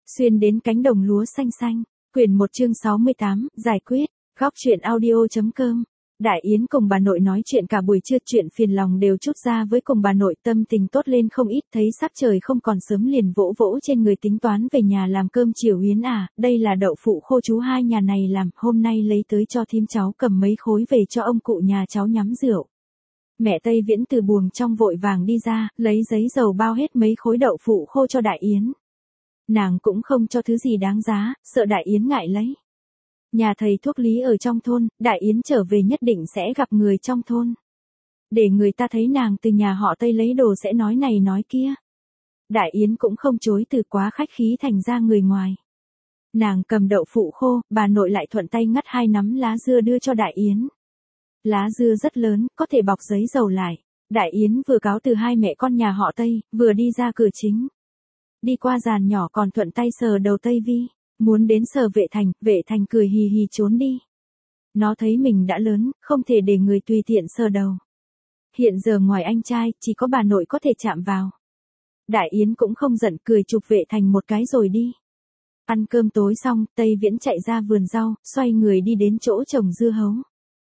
Xuyên đến cánh đồng lúa xanh xanh. Quyển 1 chương 68, giải quyết. Góc truyện audio.com. Đại Yến cùng bà nội nói chuyện cả buổi trưa, chuyện phiền lòng đều trút ra với cùng bà nội, tâm tình tốt lên không ít, thấy sắp trời không còn sớm liền vỗ vỗ trên người tính toán về nhà làm cơm chiều. Yến à, đây là đậu phụ khô chú hai nhà này làm, hôm nay lấy tới cho thím cháu cầm mấy khối về cho ông cụ nhà cháu nhắm rượu. Mẹ Tây Viễn từ buồng trong vội vàng đi ra, lấy giấy dầu bao hết mấy khối đậu phụ khô cho Đại Yến. Nàng cũng không cho thứ gì đáng giá, sợ Đại Yến ngại lấy. Nhà thầy thuốc Lý ở trong thôn, Đại Yến trở về nhất định sẽ gặp người trong thôn. Để người ta thấy nàng từ nhà họ Tây lấy đồ sẽ nói này nói kia. Đại Yến cũng không chối từ, quá khách khí thành ra người ngoài. Nàng cầm đậu phụ khô, bà nội lại thuận tay ngắt 2 nắm lá dưa đưa cho Đại Yến. Lá dưa rất lớn, có thể bọc giấy dầu lại. Đại Yến vừa cáo từ hai mẹ con nhà họ Tây, vừa đi ra cửa chính. Đi qua giàn nhỏ còn thuận tay sờ đầu Tây Vi. Muốn đến sờ Vệ Thành cười hì hì trốn đi. Nó thấy mình đã lớn, không thể để người tùy tiện sờ đầu. Hiện giờ ngoài anh trai, chỉ có bà nội có thể chạm vào. Đại Yến cũng không giận, cười chụp Vệ Thành một cái rồi đi. Ăn cơm tối xong, Tây Viễn chạy ra vườn rau, xoay người đi đến chỗ trồng dưa hấu.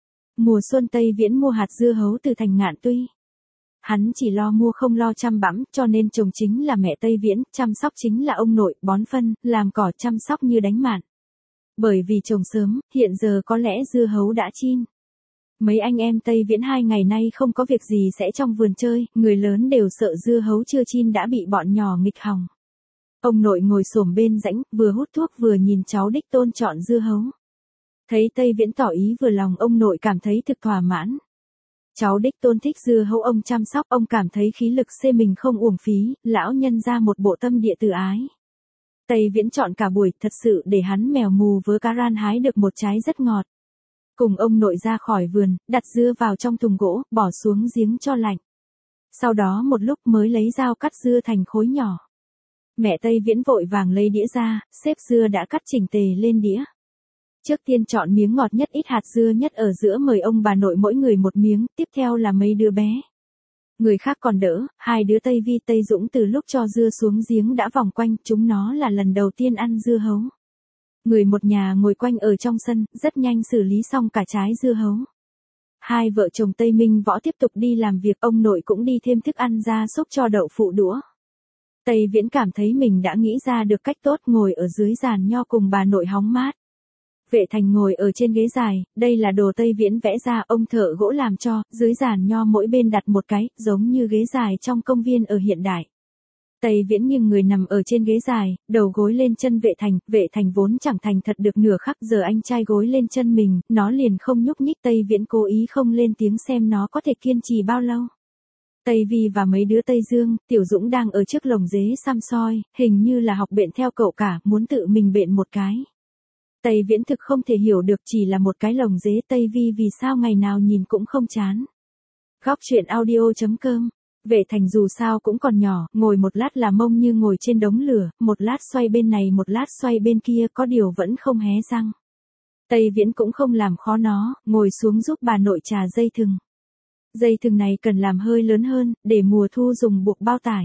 Mùa xuân Tây Viễn mua hạt dưa hấu từ thành Ngạn Tuy. Hắn chỉ lo mua không lo chăm bẵm, cho nên trồng chính là mẹ Tây Viễn, chăm sóc chính là ông nội, bón phân, làm cỏ, chăm sóc như đánh mạn. Bởi vì trồng sớm, hiện giờ có lẽ dưa hấu đã chín. Mấy anh em Tây Viễn 2 ngày nay không có việc gì sẽ trong vườn chơi, người lớn đều sợ dưa hấu chưa chín đã bị bọn nhỏ nghịch hỏng. Ông nội ngồi xổm bên rãnh, vừa hút thuốc vừa nhìn cháu đích tôn chọn dưa hấu. Thấy Tây Viễn tỏ ý vừa lòng, ông nội cảm thấy thực thỏa mãn. Cháu đích tôn thích dưa hấu ông chăm sóc, ông cảm thấy khí lực xê mình không uổng phí, lão nhân ra một bộ tâm địa từ ái. Tây Viễn chọn cả buổi, thật sự để hắn mèo mù vớ cá ran hái được một trái rất ngọt. Cùng ông nội ra khỏi vườn, đặt dưa vào trong thùng gỗ, bỏ xuống giếng cho lạnh. Sau đó một lúc mới lấy dao cắt dưa thành khối nhỏ. Mẹ Tây Viễn vội vàng lấy đĩa ra, xếp dưa đã cắt chỉnh tề lên đĩa. Trước tiên chọn miếng ngọt nhất, ít hạt dưa nhất ở giữa, mời ông bà nội mỗi người một miếng, tiếp theo là mấy đứa bé. Người khác còn đỡ, 2 đứa Tây Vi Tây Dũng từ lúc cho dưa xuống giếng đã vòng quanh, chúng nó là lần đầu tiên ăn dưa hấu. Người một nhà ngồi quanh ở trong sân, rất nhanh xử lý xong cả trái dưa hấu. Hai vợ chồng Tây Minh Võ tiếp tục đi làm việc, ông nội cũng đi thêm thức ăn ra súc cho đậu phụ đũa. Tây Viễn cảm thấy mình đã nghĩ ra được cách tốt, ngồi ở dưới giàn nho cùng bà nội hóng mát. Vệ Thành ngồi ở trên ghế dài, đây là đồ Tây Viễn vẽ ra, ông thợ gỗ làm cho, dưới giàn nho mỗi bên đặt một cái, giống như ghế dài trong công viên ở hiện đại. Tây Viễn nghiêng người nằm ở trên ghế dài, đầu gối lên chân Vệ Thành vốn chẳng thành thật được nửa khắc, giờ anh trai gối lên chân mình, nó liền không nhúc nhích. Tây Viễn cố ý không lên tiếng xem nó có thể kiên trì bao lâu. Tây Vi và mấy đứa Tây Dương, Tiểu Dũng đang ở trước lồng dế xăm soi, hình như là học bện theo cậu cả, muốn tự mình bện một cái. Tây Viễn thực không thể hiểu được, chỉ là một cái lồng dế, Tây Vi vì sao ngày nào nhìn cũng không chán. Góc truyện audio.com. Vệ Thành dù sao cũng còn nhỏ, ngồi một lát là mông như ngồi trên đống lửa, một lát xoay bên này một lát xoay bên kia, có điều vẫn không hé răng. Tây Viễn cũng không làm khó nó, ngồi xuống giúp bà nội trà dây thừng. Dây thừng này cần làm hơi lớn hơn, để mùa thu dùng buộc bao tải.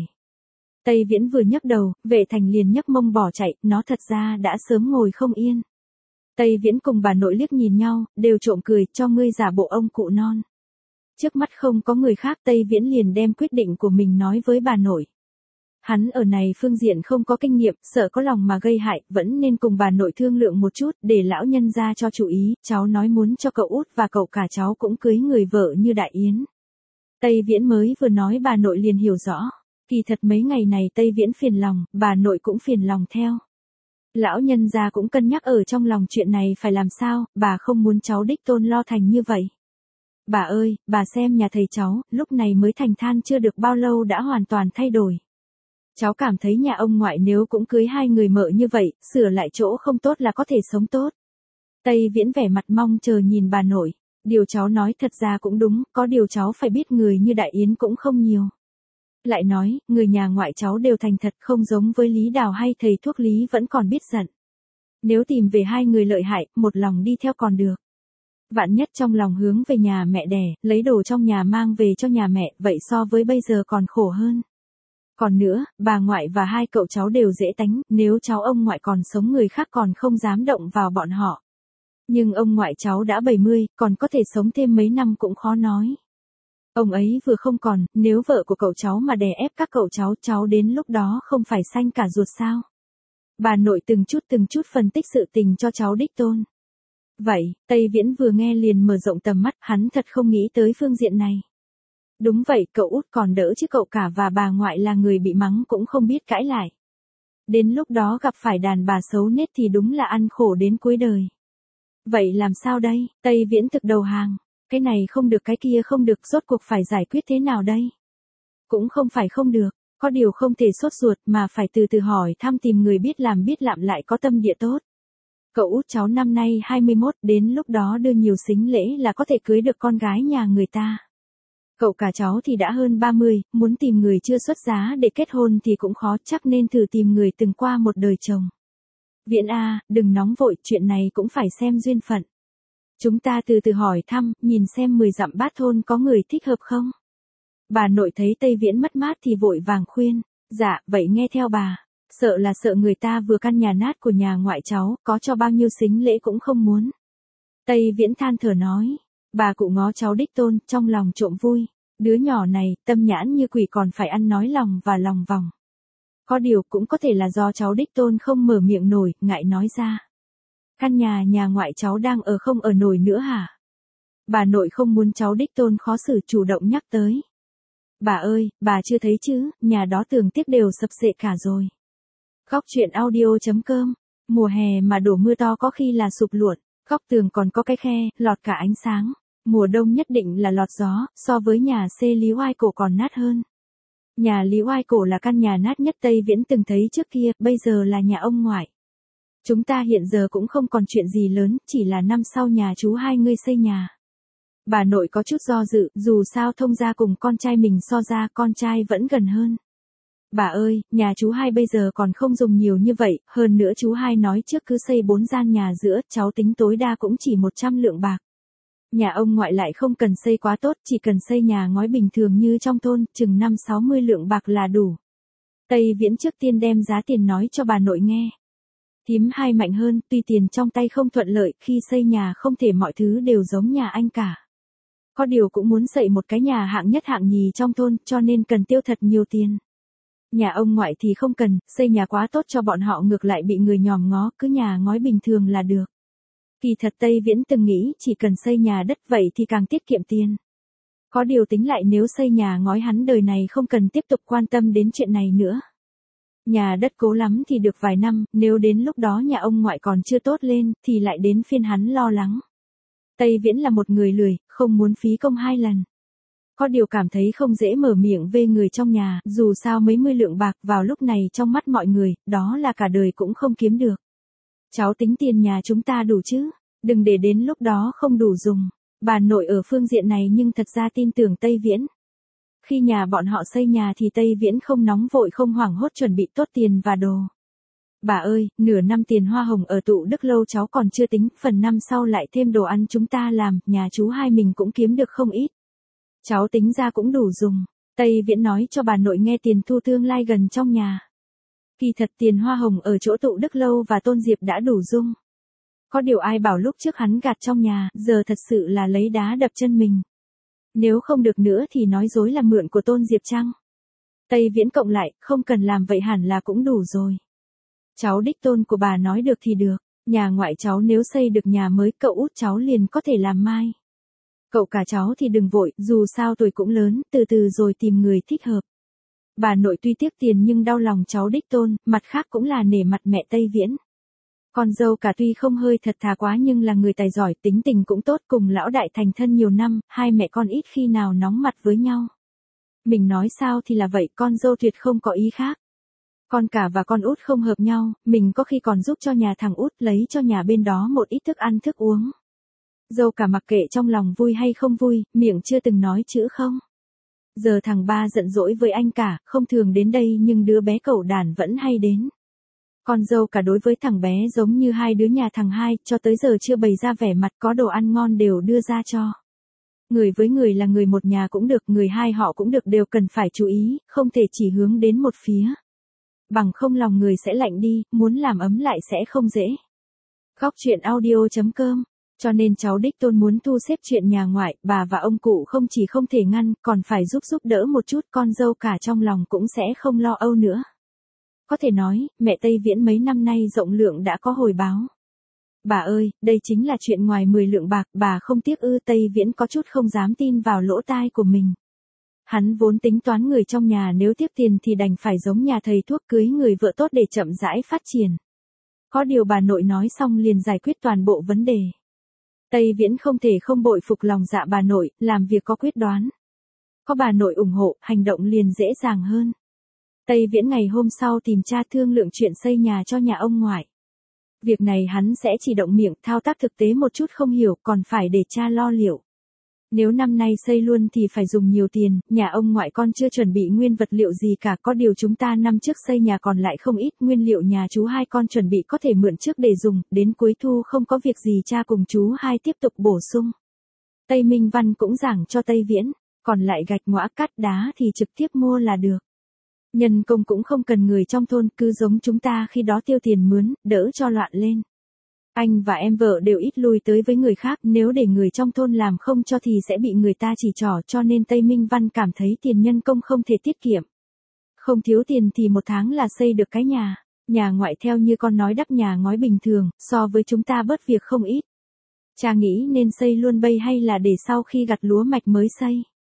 Tây Viễn vừa nhấc đầu, Vệ Thành liền nhấc mông bỏ chạy, nó thật ra đã sớm ngồi không yên. Tây Viễn cùng bà nội liếc nhìn nhau, đều trộm cười, cho ngươi giả bộ ông cụ non. Trước mắt không có người khác, Tây Viễn liền đem quyết định của mình nói với bà nội. Hắn ở này phương diện không có kinh nghiệm, sợ có lòng mà gây hại, vẫn nên cùng bà nội thương lượng một chút, để lão nhân ra cho chú ý. Cháu nói muốn cho cậu út và cậu cả cháu cũng cưới người vợ như Đại Yến. Tây Viễn mới vừa nói bà nội liền hiểu rõ. Kỳ thật mấy ngày này Tây Viễn phiền lòng, bà nội cũng phiền lòng theo. Lão nhân gia cũng cân nhắc ở trong lòng chuyện này phải làm sao, bà không muốn cháu đích tôn lo thành như vậy. Bà ơi, bà xem nhà thầy cháu, lúc này mới thành than chưa được bao lâu đã hoàn toàn thay đổi. Cháu cảm thấy nhà ông ngoại nếu cũng cưới 2 người mợ như vậy, sửa lại chỗ không tốt là có thể sống tốt. Tây Viễn vẻ mặt mong chờ nhìn bà nội. Điều cháu nói thật ra cũng đúng, có điều cháu phải biết người như Đại Yến cũng không nhiều. Lại nói, người nhà ngoại cháu đều thành thật, không giống với Lý Đào hay thầy thuốc Lý vẫn còn biết giận. Nếu tìm về 2 người lợi hại, một lòng đi theo còn được. Vạn nhất trong lòng hướng về nhà mẹ đẻ, lấy đồ trong nhà mang về cho nhà mẹ, vậy so với bây giờ còn khổ hơn. Còn nữa, bà ngoại và hai cậu cháu đều dễ tánh, nếu cháu ông ngoại còn sống người khác còn không dám động vào bọn họ. Nhưng ông ngoại cháu đã 70, còn có thể sống thêm mấy năm cũng khó nói. Ông ấy vừa không còn, nếu vợ của cậu cháu mà đè ép các cậu cháu đến lúc đó không phải xanh cả ruột sao? Bà nội từng chút phân tích sự tình cho cháu đích tôn. Vậy, Tây Viễn vừa nghe liền mở rộng tầm mắt, hắn thật không nghĩ tới phương diện này. Đúng vậy, cậu út còn đỡ chứ cậu cả và bà ngoại là người bị mắng cũng không biết cãi lại. Đến lúc đó gặp phải đàn bà xấu nết thì đúng là ăn khổ đến cuối đời. Vậy làm sao đây? Tây Viễn thực đầu hàng. Cái này không được cái kia không được, rốt cuộc phải giải quyết thế nào đây? Cũng không phải không được, có điều không thể sốt ruột mà phải từ từ hỏi thăm tìm người biết làm biết lạm lại có tâm địa tốt. Cậu út cháu năm nay 21, đến lúc đó đưa nhiều sính lễ là có thể cưới được con gái nhà người ta. Cậu cả cháu thì đã hơn 30, muốn tìm người chưa xuất giá để kết hôn thì cũng khó, chắc nên thử tìm người từng qua một đời chồng. Viễn A, đừng nóng vội, chuyện này cũng phải xem duyên phận. Chúng ta từ từ hỏi thăm, nhìn xem 10 dặm bát thôn có người thích hợp không? Bà nội thấy Tây Viễn mất mát thì vội vàng khuyên, dạ, vậy nghe theo bà. Sợ là sợ người ta vừa căn nhà nát của nhà ngoại cháu, có cho bao nhiêu sính lễ cũng không muốn. Tây Viễn than thở nói, bà cụ ngó cháu đích tôn, trong lòng trộm vui. Đứa nhỏ này, tâm nhãn như quỷ còn phải ăn nói lòng và lòng vòng. Có điều cũng có thể là do cháu đích tôn không mở miệng nổi, ngại nói ra. Căn nhà ngoại cháu đang ở không ở nổi nữa hả? Bà nội không muốn cháu đích tôn khó xử chủ động nhắc tới. Bà ơi, bà chưa thấy chứ, nhà đó tường tiếc đều sập xệ cả rồi. Góc truyện audio.com, mùa hè mà đổ mưa to có khi là sụp luộn, góc tường còn có cái khe, lọt cả ánh sáng. Mùa đông nhất định là lọt gió, so với nhà C Lý Oai Cổ còn nát hơn. Nhà Lý Oai Cổ là căn nhà nát nhất Tây Viễn từng thấy trước kia, bây giờ là nhà ông ngoại. Chúng ta hiện giờ cũng không còn chuyện gì lớn, chỉ là năm sau nhà chú hai ngươi xây nhà. Bà nội có chút do dự, dù sao thông gia cùng con trai mình so ra con trai vẫn gần hơn. Bà ơi, nhà chú hai bây giờ còn không dùng nhiều như vậy, hơn nữa chú hai nói trước cứ xây 4 gian nhà giữa, cháu tính tối đa cũng chỉ 100 lượng bạc. Nhà ông ngoại lại không cần xây quá tốt, chỉ cần xây nhà ngói bình thường như trong thôn, chừng 5-60 lượng bạc là đủ. Tây Viễn trước tiên đem giá tiền nói cho bà nội nghe. Thím hai mạnh hơn, tuy tiền trong tay không thuận lợi, khi xây nhà không thể mọi thứ đều giống nhà anh cả. Có điều cũng muốn xây một cái nhà hạng nhất hạng nhì trong thôn, cho nên cần tiêu thật nhiều tiền. Nhà ông ngoại thì không cần, xây nhà quá tốt cho bọn họ ngược lại bị người nhòm ngó, cứ nhà ngói bình thường là được. Kỳ thật Tây Viễn từng nghĩ chỉ cần xây nhà đất vậy thì càng tiết kiệm tiền. Có điều tính lại nếu xây nhà ngói hắn đời này không cần tiếp tục quan tâm đến chuyện này nữa. Nhà đất cố lắm thì được vài năm, nếu đến lúc đó nhà ông ngoại còn chưa tốt lên thì lại đến phiên hắn lo lắng. Tây Viễn là một người lười, không muốn phí công 2 lần. Có điều cảm thấy không dễ mở miệng về người trong nhà, dù sao mấy mươi lượng bạc vào lúc này trong mắt mọi người, đó là cả đời cũng không kiếm được. Cháu tính tiền nhà chúng ta đủ chứ, đừng để đến lúc đó không đủ dùng. Bà nội ở phương diện này nhưng thật ra tin tưởng Tây Viễn. Khi nhà bọn họ xây nhà thì Tây Viễn không nóng vội không hoảng hốt chuẩn bị tốt tiền và đồ. Bà ơi, nửa năm tiền hoa hồng ở tụ Đức Lâu cháu còn chưa tính, phần năm sau lại thêm đồ ăn chúng ta làm, nhà chú hai mình cũng kiếm được không ít. Cháu tính ra cũng đủ dùng. Tây Viễn nói cho bà nội nghe tiền thu tương lai gần trong nhà. Kỳ thật tiền hoa hồng ở chỗ tụ Đức Lâu và Tôn Diệp đã đủ dung. Có điều ai bảo lúc trước hắn gạt trong nhà, giờ thật sự là lấy đá đập chân mình. Nếu không được nữa thì nói dối là mượn của Tôn Diệp chăng? Tây Viễn cộng lại, không cần làm vậy hẳn là cũng đủ rồi. Cháu đích tôn của bà nói được thì được, nhà ngoại cháu nếu xây được nhà mới cậu út cháu liền có thể làm mai. Cậu cả cháu thì đừng vội, dù sao tuổi cũng lớn, từ từ rồi tìm người thích hợp. Bà nội tuy tiếc tiền nhưng đau lòng cháu đích tôn, mặt khác cũng là nể mặt mẹ Tây Viễn. Con dâu cả tuy không hơi thật thà quá nhưng là người tài giỏi, tính tình cũng tốt, cùng lão đại thành thân nhiều năm, hai mẹ con ít khi nào nóng mặt với nhau. Mình nói sao thì là vậy, con dâu tuyệt không có ý khác. Con cả và con út không hợp nhau, mình có khi còn giúp cho nhà thằng út lấy cho nhà bên đó một ít thức ăn thức uống. Dâu cả mặc kệ trong lòng vui hay không vui, miệng chưa từng nói chữ không. Giờ thằng ba giận dỗi với anh cả, không thường đến đây nhưng đứa bé cẩu đản vẫn hay đến. Con dâu cả đối với thằng bé giống như hai đứa nhà thằng hai, cho tới giờ chưa bày ra vẻ mặt, có đồ ăn ngon đều đưa ra cho. Người với người là người một nhà cũng được, người hai họ cũng được, đều cần phải chú ý, không thể chỉ hướng đến một phía. Bằng không lòng người sẽ lạnh đi, muốn làm ấm lại sẽ không dễ. Góc truyện audio.com. Cho nên cháu đích tôn muốn thu xếp chuyện nhà ngoại, bà và ông cụ không chỉ không thể ngăn, còn phải giúp đỡ một chút, con dâu cả trong lòng cũng sẽ không lo âu nữa. Có thể nói, mẹ Tây Viễn mấy năm nay rộng lượng đã có hồi báo. Bà ơi, đây chính là chuyện ngoài 10 lượng bạc, bà không tiếc ư? Tây Viễn có chút không dám tin vào lỗ tai của mình. Hắn vốn tính toán người trong nhà nếu tiếc tiền thì đành phải giống nhà thầy thuốc cưới người vợ tốt để chậm rãi phát triển. Có điều bà nội nói xong liền giải quyết toàn bộ vấn đề. Tây Viễn không thể không bội phục lòng dạ bà nội, làm việc có quyết đoán. Có bà nội ủng hộ, hành động liền dễ dàng hơn. Tây Viễn ngày hôm sau tìm cha thương lượng chuyện xây nhà cho nhà ông ngoại. Việc này hắn sẽ chỉ động miệng, thao tác thực tế một chút không hiểu, còn phải để cha lo liệu. Nếu năm nay xây luôn thì phải dùng nhiều tiền, nhà ông ngoại con chưa chuẩn bị nguyên vật liệu gì cả, có điều chúng ta năm trước xây nhà còn lại không ít, nguyên liệu nhà chú hai con chuẩn bị có thể mượn trước để dùng, đến cuối thu không có việc gì cha cùng chú hai tiếp tục bổ sung. Tây Minh Văn cũng giảng cho Tây Viễn, còn lại gạch ngõa cát đá thì trực tiếp mua là được. Nhân công cũng không cần người trong thôn, cứ giống chúng ta khi đó tiêu tiền mướn, đỡ cho loạn lên. Anh và em vợ đều ít lui tới với người khác, nếu để người trong thôn làm không cho thì sẽ bị người ta chỉ trỏ, cho nên Tây Minh Văn cảm thấy tiền nhân công không thể tiết kiệm. Không thiếu tiền thì một tháng là xây được cái nhà ngoại theo như con nói đắp nhà ngói bình thường, so với chúng ta bớt việc không ít. Cha nghĩ nên xây luôn bây hay là để sau khi gặt lúa mạch mới xây.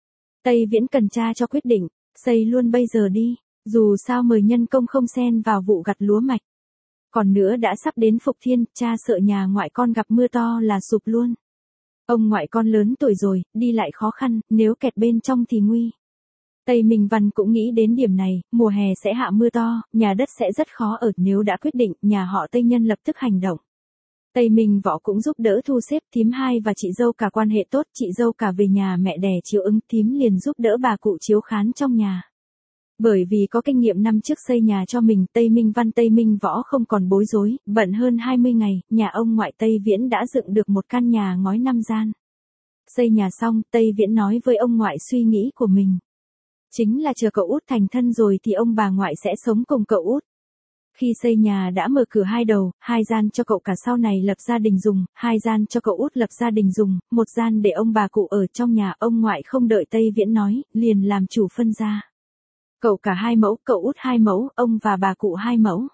Tây Viễn cần cha cho quyết định, xây luôn bây giờ đi, dù sao mời nhân công không xen vào vụ gặt lúa mạch. Còn nữa đã sắp đến Phục Thiên, cha sợ nhà ngoại con gặp mưa to là sụp luôn. Ông ngoại con lớn tuổi rồi, đi lại khó khăn, nếu kẹt bên trong thì nguy. Tây Minh Văn cũng nghĩ đến điểm này, mùa hè sẽ hạ mưa to, nhà đất sẽ rất khó ở, nếu đã quyết định, nhà họ Tây Nhân lập tức hành động. Tây Minh Võ cũng giúp đỡ thu xếp, thím hai và chị dâu cả quan hệ tốt, chị dâu cả về nhà mẹ đẻ chiếu ứng, thím liền giúp đỡ bà cụ chiếu khán trong nhà. Bởi vì có kinh nghiệm năm trước xây nhà cho mình, Tây Minh Văn Tây Minh Võ không còn bối rối, bận hơn 20 ngày, nhà ông ngoại Tây Viễn đã dựng được một căn nhà ngói 5 gian. Xây nhà xong, Tây Viễn nói với ông ngoại suy nghĩ của mình. Chính là chờ cậu út thành thân rồi thì ông bà ngoại sẽ sống cùng cậu út. Khi xây nhà đã mở cửa hai đầu, 2 gian cho cậu cả sau này lập gia đình dùng, 2 gian cho cậu út lập gia đình dùng, 1 gian để ông bà cụ ở trong nhà. Ông ngoại không đợi Tây Viễn nói, liền làm chủ phân ra. Cậu cả 2 mẫu, cậu út 2 mẫu, ông và bà cụ 2 mẫu.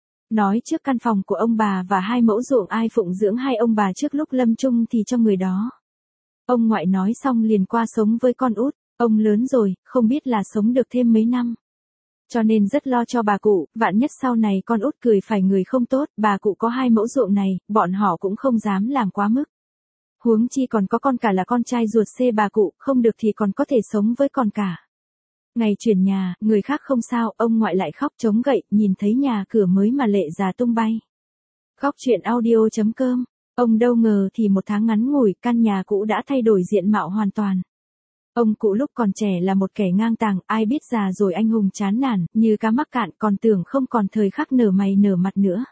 Nói trước căn phòng của ông bà và 2 mẫu ruộng ai phụng dưỡng hai ông bà trước lúc lâm chung thì cho người đó. Ông ngoại nói xong liền qua sống với con út, ông lớn rồi, không biết là sống được thêm mấy năm. Cho nên rất lo cho bà cụ, vạn nhất sau này con út cười phải người không tốt, bà cụ có 2 mẫu ruộng này, bọn họ cũng không dám làm quá mức. Huống chi còn có con cả là con trai ruột xê bà cụ, không được thì còn có thể sống với con cả. Ngày chuyển nhà, người khác không sao, ông ngoại lại khóc chống gậy, nhìn thấy nhà cửa mới mà lệ già tung bay. Góc truyện audio.com, ông đâu ngờ thì 1 tháng ngắn ngủi, căn nhà cũ đã thay đổi diện mạo hoàn toàn. Ông cụ lúc còn trẻ là một kẻ ngang tàng, ai biết già rồi anh hùng chán nản, như cá mắc cạn, còn tưởng không còn thời khắc nở mày nở mặt nữa.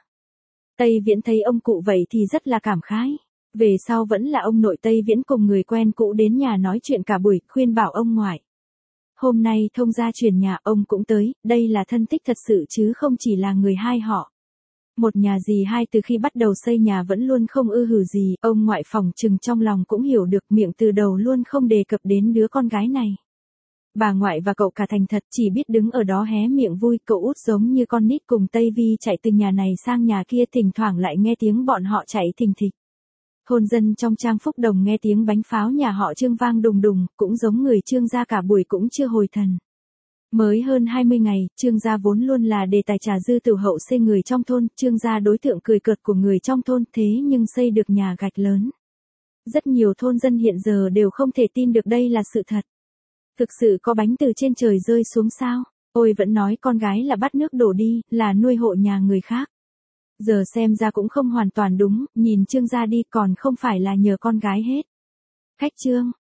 Tây Viễn thấy ông cụ vậy thì rất là cảm khái. Về sau vẫn là ông nội Tây Viễn cùng người quen cũ đến nhà nói chuyện cả buổi, khuyên bảo ông ngoại. Hôm nay thông gia chuyển nhà, ông cũng tới, đây là thân thích thật sự chứ không chỉ là người hai họ. Một nhà dì hai từ khi bắt đầu xây nhà vẫn luôn không ư hử gì, ông ngoại phòng trừng trong lòng cũng hiểu được, miệng từ đầu luôn không đề cập đến đứa con gái này. Bà ngoại và cậu cả thành thật chỉ biết đứng ở đó hé miệng vui, cậu út giống như con nít cùng Tây Vi chạy từ nhà này sang nhà kia, thỉnh thoảng lại nghe tiếng bọn họ chạy thình thịch. Thôn dân trong trang Phúc Đồng nghe tiếng bánh pháo nhà họ Trương vang đùng đùng, cũng giống người Trương gia cả buổi cũng chưa hồi thần. Mới hơn 20 ngày, Trương gia vốn luôn là đề tài trà dư tiểu hậu xây người trong thôn, Trương gia đối tượng cười cợt của người trong thôn, thế nhưng xây được nhà gạch lớn. Rất nhiều thôn dân hiện giờ đều không thể tin được đây là sự thật. Thực sự có bánh từ trên trời rơi xuống sao? Ôi vẫn nói con gái là bắt nước đổ đi, là nuôi hộ nhà người khác. Giờ xem ra cũng không hoàn toàn đúng, nhìn Trương gia đi còn không phải là nhờ con gái hết. Khách Trương